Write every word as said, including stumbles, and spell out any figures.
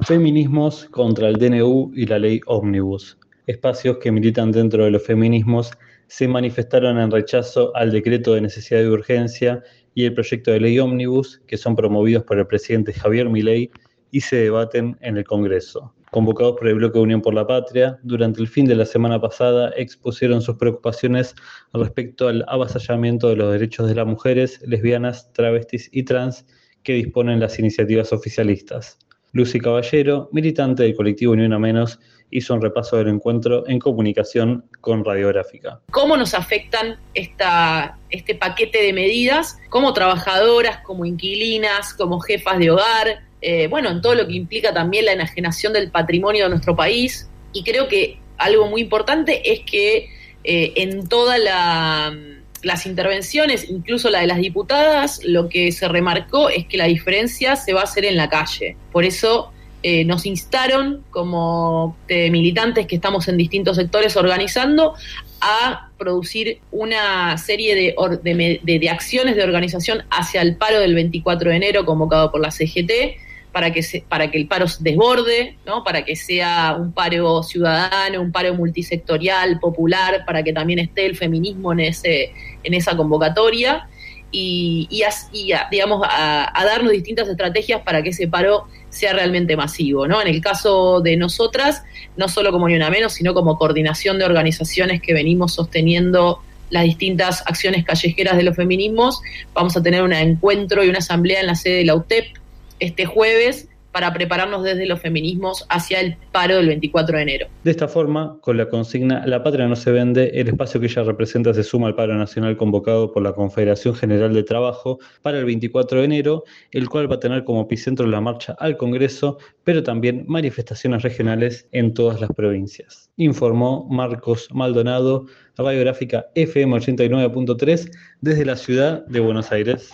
Feminismos contra el D N U y la ley Ómnibus. Espacios que militan dentro de los feminismos se manifestaron en rechazo al decreto de necesidad y urgencia y el proyecto de ley Ómnibus, que son promovidos por el presidente Javier Milei y se debaten en el Congreso. Convocados por el Bloque Unión por la Patria, durante el fin de la semana pasada expusieron sus preocupaciones respecto al avasallamiento de los derechos de las mujeres, lesbianas, travestis y trans que disponen las iniciativas oficialistas. Lucy Caballero, militante del colectivo Ni Una Menos, hizo un repaso del encuentro en comunicación con Radiográfica. ¿Cómo nos afectan esta, este paquete de medidas como trabajadoras, como inquilinas, como jefas de hogar? Eh, bueno, en todo lo que implica también la enajenación del patrimonio de nuestro país. Y creo que algo muy importante es que eh, en todas la, las intervenciones, incluso la de las diputadas, lo que se remarcó es que la diferencia se va a hacer en la calle. Por eso eh, nos instaron como eh, militantes que estamos en distintos sectores organizando a producir una serie de, or, de, de, de acciones de organización hacia el paro del veinticuatro de enero convocado por la C G T, para que, se, para que el paro se desborde, ¿no? Para que sea un paro ciudadano, un paro multisectorial, popular, para que también esté el feminismo en ese en esa convocatoria y, y, y a, digamos, a, a darnos distintas estrategias para que ese paro sea realmente masivo, ¿no? En el caso de nosotras, no solo como Ni Una Menos, sino como coordinación de organizaciones que venimos sosteniendo las distintas acciones callejeras de los feminismos, vamos a tener un encuentro y una asamblea en la sede de la U T E P este jueves para prepararnos desde los feminismos hacia el paro del veinticuatro de enero. De esta forma, con la consigna La Patria no se vende, el espacio que ella representa se suma al paro nacional convocado por la Confederación General de Trabajo para el veinticuatro de enero, el cual va a tener como epicentro la marcha al Congreso, pero también manifestaciones regionales en todas las provincias. Informó Marcos Maldonado, Radiográfica F M ochenta y nueve punto tres, desde la ciudad de Buenos Aires.